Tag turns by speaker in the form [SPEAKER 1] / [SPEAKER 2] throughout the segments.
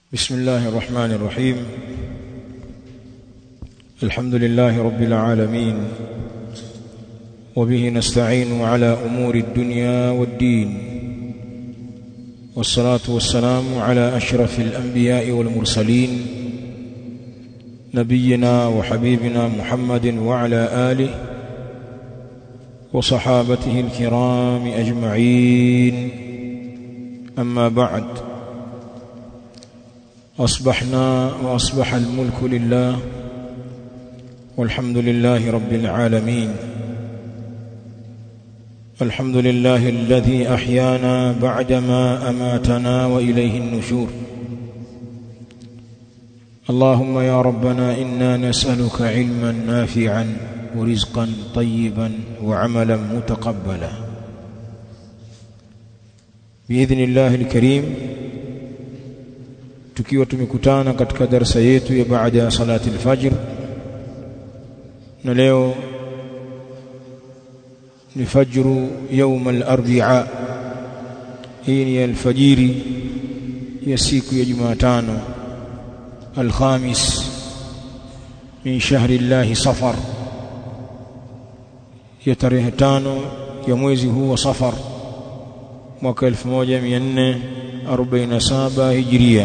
[SPEAKER 1] بسم الله الرحمن الرحيم. الحمد لله رب العالمين، وبه نستعين على أمور الدنيا والدين، والصلاة والسلام على أشرف الأنبياء والمرسلين، نبينا وحبيبنا محمد وعلى آله وصحابته الكرام أجمعين. أما بعد، أصبحنا وأصبح الملك لله، والحمد لله رب العالمين. الحمد لله الذي أحيانا بعدما أماتنا وإليه النشور. اللهم يا ربنا إنا نسألك علما نافعا ورزقا طيبا وعملا متقبلا بإذن الله الكريم. Tukiwa tumekutana katika darasa yetu ya baada ya salati al-fajr, na leo ni fajru يوم الاربعاء. Hii ni alfajiri ya siku ya Jumatano, al-khamis min shahri Allah Safar, ya tarehe 5 ya mwezi huu wa Safar mwaka 1447 Hijria.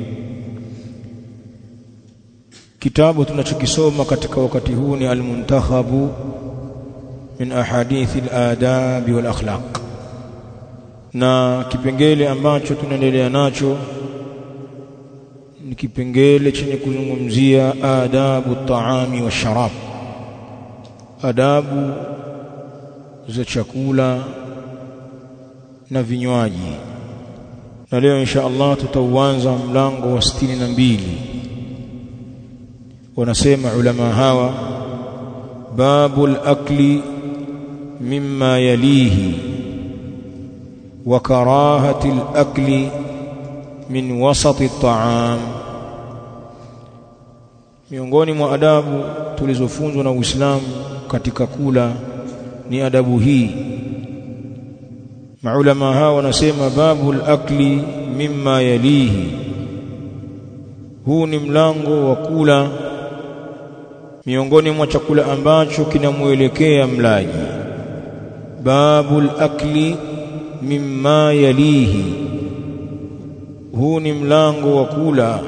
[SPEAKER 1] Kitabu tunachokisoma katika wakati huu ni Al-Muntakhabu min ahadithi al-adab wal akhlaq, na kipengele ambacho tunaendelea nacho ni kipengele chenye kuzungumzia adabu at-taami wa sharab, adabu za chakula na vinywaji. Na leo insha Allah tutauanza mlango wa 62. Wanasema ulama hawa, babul akli mimma yalihi wa karahati al-akli min wasati at-ta'am. Miongoni mwa adabu tulizofunzwa na Uislamu katika kula ni adabu hii. Maulama hawa wanasema babul akli mimma yalihi, huu ni mlango wa kula miongoni mwa chakula ambacho kinamuelekea mlaji. Babul akli mimma yalihi, huu ni mlango wa kula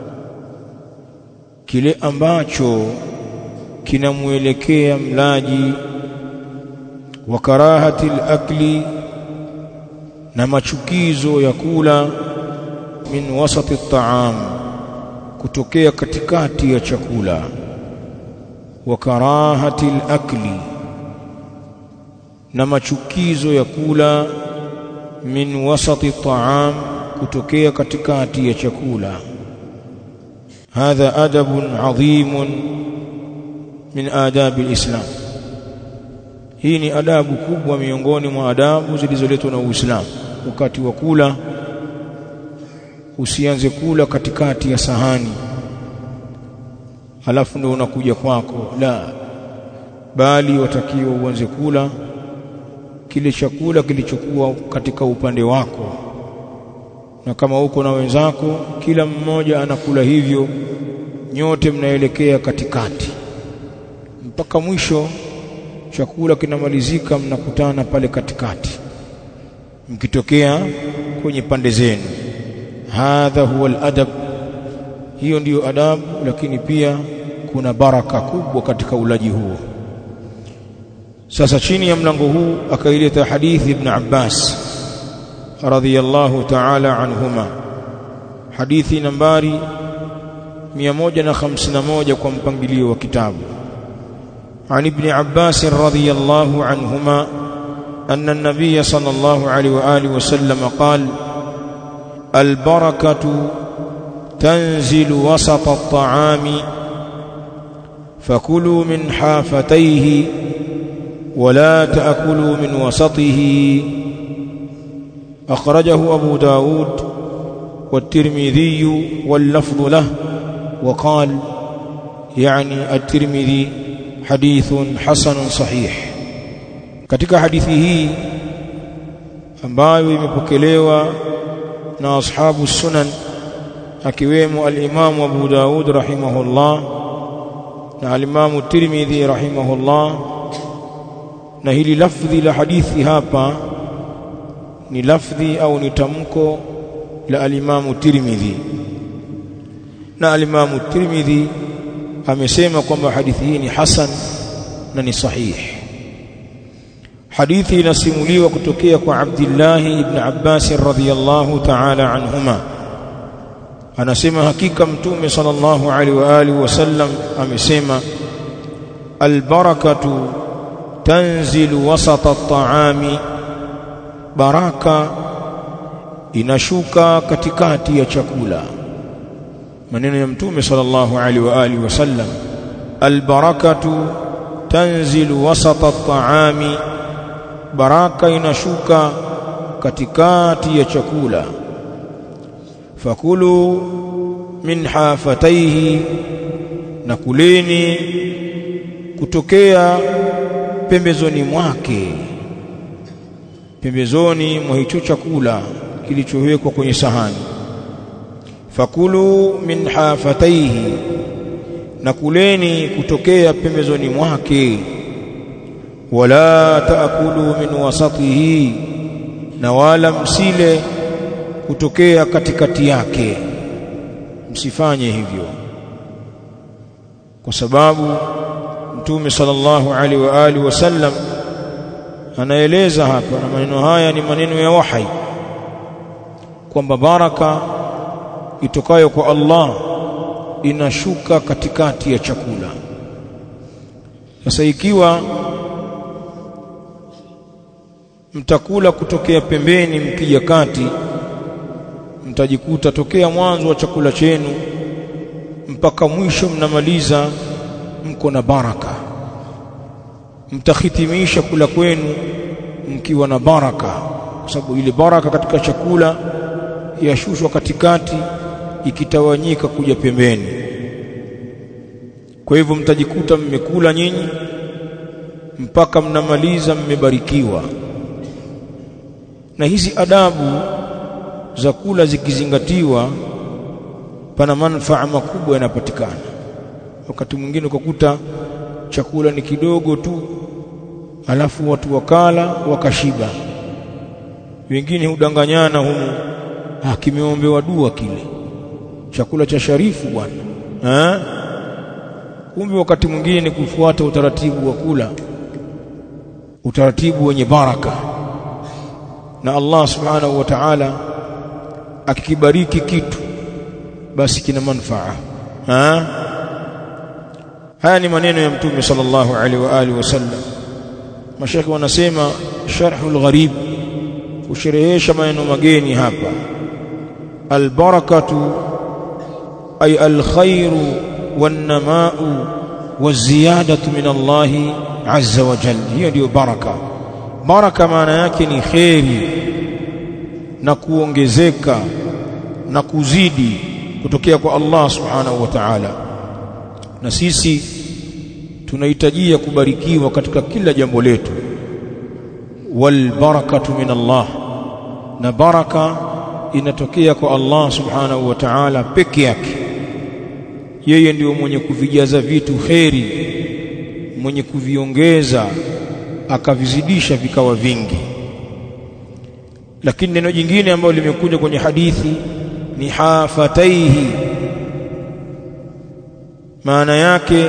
[SPEAKER 1] kile ambacho kinamuelekea mlaji. Wa karahatil akli, na machukizo ya kula. Min wasati at-ta'am, kutokea katikati ya chakula. Wa karahatil akli, na machukizo ya kula. Min wasati at-ta'am, kutokea katikati ya chakula. Hadha adabun adhimun min adabi al-islam, hii ni adabu kubwa miongoni mwa adabu zilizoletwa na Uislamu. Wakati wa kula usianze kula katikati ya sahani halafu ndio unakuja kwako, la, bali watakiwa uanze kula kile chakula kilichokuwa katika upande wako, na kama uko na wenzako kila mmoja anakula hivyo, nyote mnaelekea katikati mpaka mwisho chakula kinamalizika, mnakutana pale katikati mkitokea kwenye pande zenu. Hadha huwa al-adab, hiyo ndiyo adabu. Lakini pia kuna baraka kubwa katika ulaji huo. Sasa chini ya mlango huu akaileta hadithi Ibn Abbas radhiyallahu ta'ala anhuma, hadithi nambari 151 kwa mpangilio wa kitabu. عن ابن عباس رضي الله عنهما أن النبي صلى الله عليه وآله وسلم قال: البركة تنزل وسط الطعام، فكلوا من حافتيه ولا تأكلوا من وسطه. أخرجه أبو داود والترمذي واللفظ له، وقال يعني الترمذي hadithun hasanun sahih. Katika hadithi hii ambayo imepokelewa na ashabu sunan akiwemo al-Imam Abu Daud rahimahullah na al-Imam Tirmidhi rahimahullah. Na hili lafdhi la hadithi hapa ni lafdhi au ni tamko la al-Imam Tirmidhi, na al-Imam Tirmidhi amesema kwamba hadithi hii ni hasan na ni sahih. Hadithi inasimuliwa kutokea kwa Abdullah ibn Abbas radhiyallahu ta'ala anhuma, anasema hakika Mtume sallallahu alaihi wa alihi wasallam amesema, albarakatu tanzilu wasata at-ta'ami, baraka inashuka katikati ya chakula. Maneno ya Mtume sallallahu alaihi wa alihi wasallam, albarakatu tanzilu wasata at-ta'ami, baraka inashuka katikati ya chakula. Fakulu min hafataihi, na kuleni kutokea pembezoni mwake, pembezoni mwa hicho chakula kilichowekwa kwenye sahani. Fakulu min hafataihi, na kuleni kutokea pembezoni mwake. Wala taakulu min wasatihi, na wala msile kutokea katikati yake, msifanye hivyo, kwa sababu Mtume sallallahu alaihi wa alihi wasallam anaeleza hapa, na maneno haya ni maneno ya wahi, kwamba baraka itokayo kwa Allah inashuka katikati ya chakula. Sasa ikiwa mtakula kutokea pembeni mkija kati, mtajikuta tokea mwanzo wa chakula chenu mpaka mwisho mnamaliza mko na baraka. Mtakhitimisha kula kwenu mkiwa na baraka, kwa sababu ile baraka katika chakula yashushwa katikati ikitawanyika kuja pembeni. Kwa hivyo mtajikuta mmekula nyinyi mpaka mnamaliza mmebarikiwa. Na hizi adabu za kula zikizingatiwa, pana manufaa makubwa yanapatikana. Wakati mwingine ukakuta chakula ni kidogo tu, alafu watu wakala wakashiba. Wengine hudanganyana humu, kimeombewa dua kile chakula cha sharifu bwana. Kumbe wakati mwingine ni kufuata utaratibu wa kula, utaratibu wenye baraka. Na Allah subhanahu wa ta'ala akikibariki kitu basi kina manufaa. Haya ni maneno ya Mtume sallallahu alaihi wa alihi wasallam. Mashaikh wanasema sharhul gharib, kusherehesha maneno mageni hapa. Albarakatu ay alkhairu wan-nama'u waz-ziyadatu min Allah azza wa jalla. Hiyo ndio baraka. Baraka maana yake ni khairi na kuongezeka na kuzidi kutokea kwa Allah subhanahu wa ta'ala. Na sisi tunahitajia kubarikiwa katika kila jambo letu. Wal barakatu min Allah, na baraka inatokea kwa Allah subhanahu wa ta'ala peke yake. Yeye ndio mwenye kuvijaza vitu khairi, mwenye kuviongeza akavizidisha vikawa vingi. Lakini neno jingine ambalo limekuja kwenye hadithi ni hafataihi, maana yake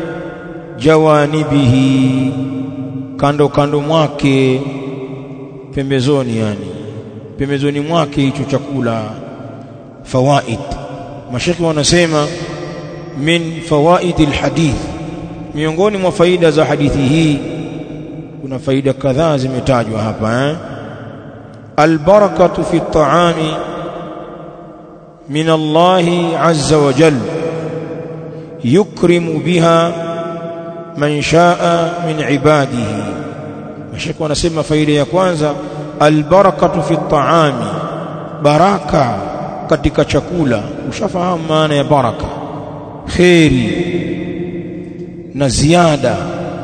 [SPEAKER 1] jawanibihi, kando kando mwake, pembezoni, yani pembezoni mwake hicho chakula. Fawaid, mashekhi wanasema min fawaidil hadith, miongoni mwa faida za hadithi hii kuna faida kadhaa zimetajwa hapa. Albarakatu fi at-ta'ami min Allah azza wa jalla yukrimu biha man shaa min ibadihi. Mashaka wanasema faida ya kwanza, albarakatu fi at-ta'ami, baraka katika chakula. Ushafahamu maana ya baraka, khairi na ziada.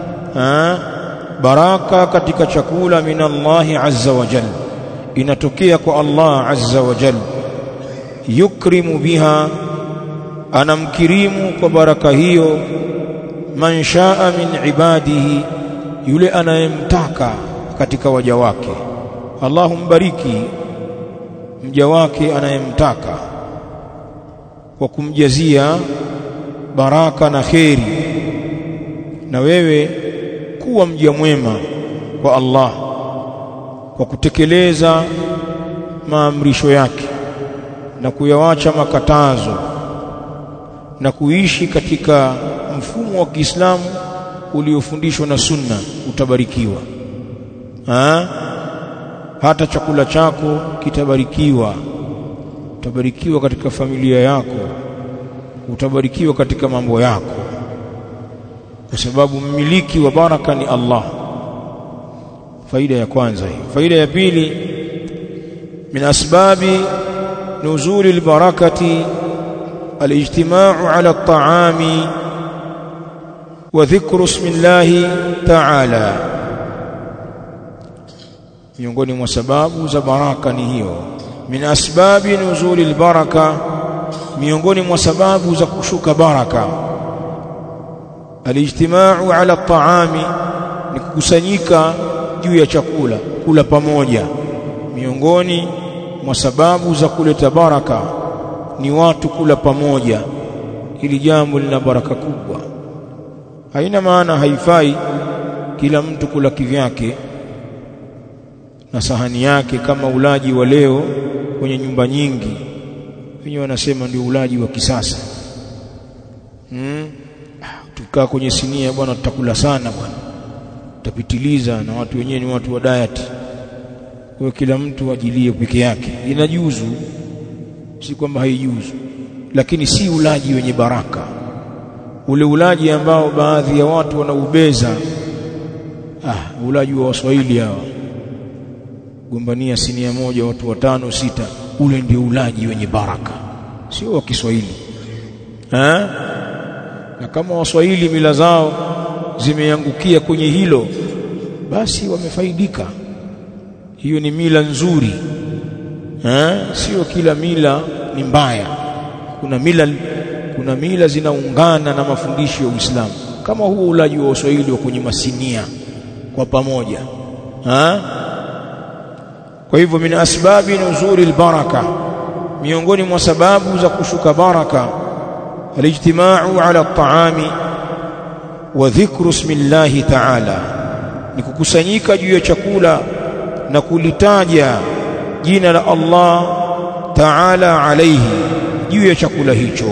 [SPEAKER 1] Baraka katika chakula min Allah azza wa jalla, inatokea kwa Allah azza wa jalla. yukrimu biha, anamkirimu kwa baraka hiyo, man shaa min ibadihi, yule anayemtaka katika waja wake. Allah mbariki mja wake anayemtaka kwa kumjazia baraka na kheri. Na wewe kuwa mja mwema kwa Allah kwa kutekeleza maamrisho yake na kuyawacha makatazo na kuishi katika mfumo wa Kiislamu uliofundishwa na Sunna, utabarikiwa. Hata chakula chako kitabarikiwa, utabarikiwa katika familia yako, utabarikiwa katika mambo yako, kwa sababu mmiliki wa baraka ni Allah. Faida ya kwanza hii. Faida ya pili, min asbabi nuzuli albarakati alijtima'u ala at-ta'ami wa dhikru ismillahi ta'ala. Miongoni mwa sababu za baraka ni hiyo. Min asbabi nuzuli albaraka, miongoni mwa sababu za kushuka baraka, alijtima'u ala at-ta'ami, ni kukusanyika juu ya chakula, kula pamoja. Miongoni mwa sababu za kuleta baraka ni watu kula pamoja. Hili jambo lina baraka kubwa. Haina maana haifai kila mtu kula kivyake na sahani yake, kama ulaji wa leo kwenye nyumba nyingi. Wenyewe wanasema ndio ulaji wa kisasa. Tukaa kwenye sinia, bwana tutakula sana bwana, tutapitiliza, na watu wenyewe ni watu wa diet. Kwa kila mtu ajilie peke yake. Inajuzu, si kwamba haijuzu, lakini si ulaji wenye baraka. Ule ulaji ambao baadhi ya watu wanaubeza, ulaji wa Waswahili hawa, gombania sinia moja watu 5 6, ule ndio ulaji wenye baraka, sio wa Kiswahili. Na kama Waswahili mila zao zimeangukia kwenye hilo, basi wamefaidika. Hiyo ni mila nzuri. Sio kila mila ni mbaya. Kuna mila zinaungana na mafundisho ya Uislamu, kama huo ulaji wa Waswahili wa kwenye masinia kwa pamoja. Kwa hivyo min asbabi nuzuri albaraka, miongoni mwa sababu za kushuka baraka, alijtima'u ala at-ta'ami wa dhikru ismillahi ta'ala, ni kukusanyika juu ya chakula na kulitaja jina la Allah ta'ala alayhi, juu ya chakula hicho.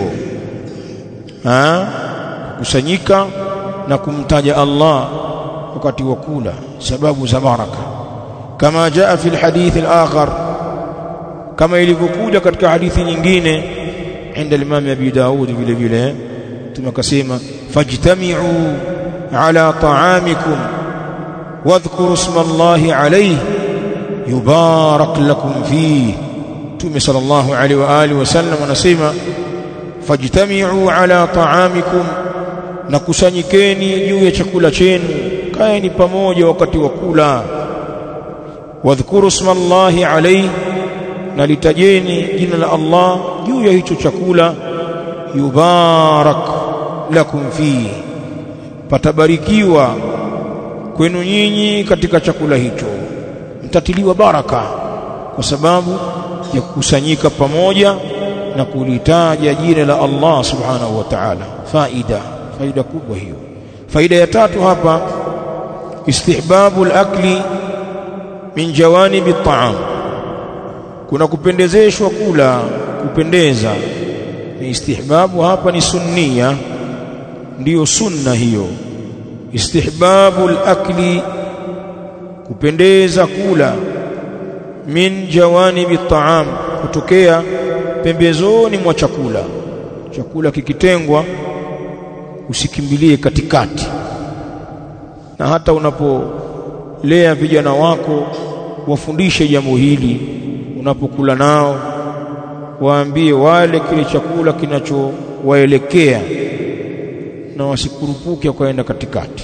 [SPEAKER 1] Kukusanyika na kumtaja Allah wakati wa kula, sababu za baraka. Kama jaa fi alhadith alakhar, kama ilivyokuja katika hadithi nyingine inda Imam Abi Daud vile vile, tumekasema fajtami'u ala ta'amikum wadhkuru isma Allahi alayhi yubarak lakum fihi. Tume sallallahu alaihi wa alihi wasallam anasema fajtami'u ala ta'amikum, na kusanyikeni juu ya chakula chenu, kaeni pamoja wakati wa kula. Wadhkuru isma Allahi alayhi, na litajeni jina la Allah juu ya hicho chakula. Yubarak lakum fihi, patabarikiwa kwenu nyinyi katika chakula hicho, mtatiliwa baraka kwa sababu ya kukusanyika pamoja na kulitaja jina la Allah subhanahu wa ta'ala. Faida kubwa hiyo. Faida ya tatu hapa, istihbabu al-akli min jawanibi at-ta'am, kuna kupendezeshwa kula, kupendeza. Istihbabu hapa ni sunnia, ndiyo sunna hiyo. Istihbabu al-akli, kupendeza kula, min jawanibi at-ta'am, kutokea pembezoni mwa chakula. Chakula kikitengwa usikimbilie katikati. Na hata unapolea vijana wako, wafundishe jambo hili. Unapokula nao, waambie wale kile chakula kinachowaelekea, na wasikurupuke kwenda katikati.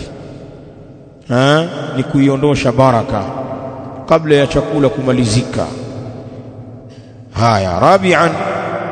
[SPEAKER 1] Ni kuiondosha baraka kabla ya chakula kumalizika. Haya, rabi'an,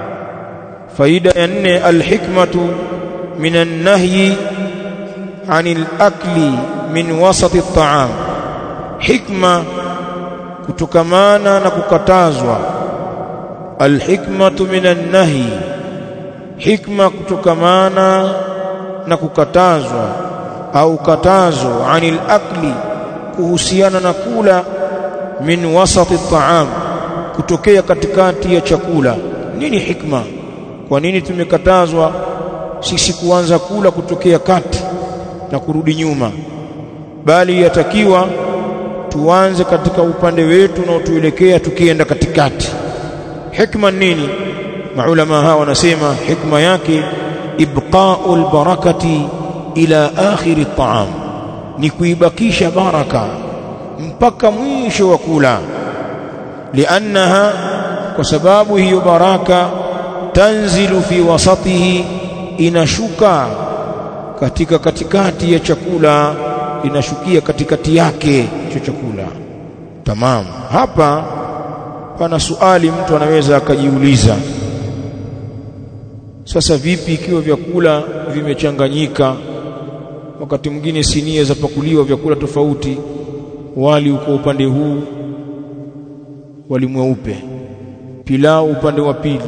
[SPEAKER 1] faida ya 4 alhikmatu minan nahyi anil akli min wasati at'am hikma kutokamana na kukatazwa alhikmatu minan nahyi hikma kutokamana na kukatazwa au katazo anil akli kuhusiana na kula min wasati at'am kutokea katikati ya chakula nini hikma kwa nini tumekatazwa sisi kuanza kula kutokea kati na kurudi nyuma bali yatakiwa tuanze katika upande wetu na tuelekea tukienda katikati hikma nini maulama hawa wanasema hikma yake ibqa'ul barakati ila akhir at'am ni kuibakisha baraka mpaka mwisho wa kula liannaha kwa sababu hiyo baraka tanzilu fi wasatihi inashuka katika katikati ya chakula inashukia katikati yake cha chakula tamam hapa pana swali mtu anaweza akajiuliza sasa vipi ikiwa vyakula vimechanganyika wakati mwingine sinia za pakuliwa vyakula tofauti wali uko upande huu wali mweupe pilau upande wa pili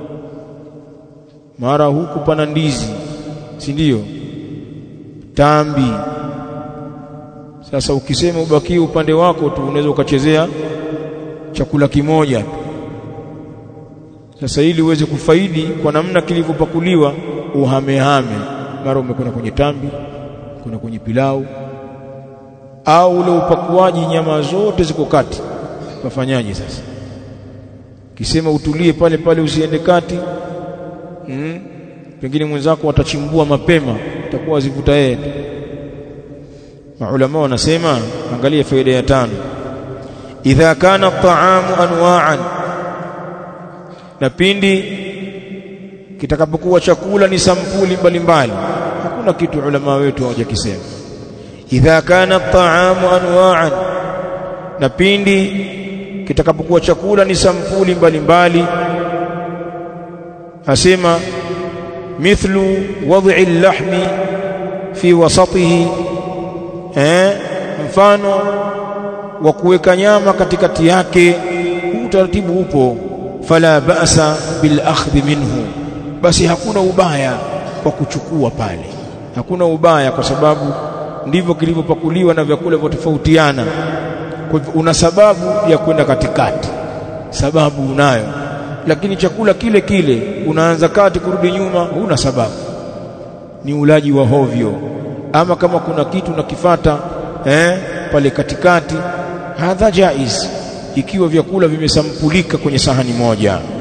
[SPEAKER 1] mara huku pana ndizi si ndio tambi sasa ukisema ubakie upande wako tu unaweza ukachezea chakula kimoja tu sasa ili uweze kufaidi kwa namna kilivyopakuliwa uhamehame mara umekwenda kwenye tambi kuna kwenye pilau au ule upakuaji nyama zote ziko kati wafanyaje sasa kisema utulie pale pale usiende kati pengine mwenzako watachimbua mapema itakuwa zivuta yeye maulama wanasema angalia faida ya 5 idha kana at-ta'amu anwa'an na pindi kitakapokuwa chakula ni sampuli mbalimbali hakuna kitu ulama wetu hawajakisema idha kana at-ta'amu anwa'an na pindi kitakapokuwa chakula ni sampuli mbalimbali asema mithlu wad'i al-lahmi fi wasatihi mfano wa kuweka nyama katikati yake utaratibu upo fala ba'sa bil akhdh minhu basi hakuna ubaya kwa kuchukua pale hakuna ubaya kwa sababu ndivyo kilivyopakuliwa na vyakula vitofautiana kwa hivyo una sababu ya kwenda katikati sababu unayo lakini chakula kile kile unaanza kati kurudi nyuma huna sababu ni ulaji wa hovyo ama kama kuna kitu nakifata pale katikati hadha jaiz ikiwa vyakula vimesampulika kwenye sahani moja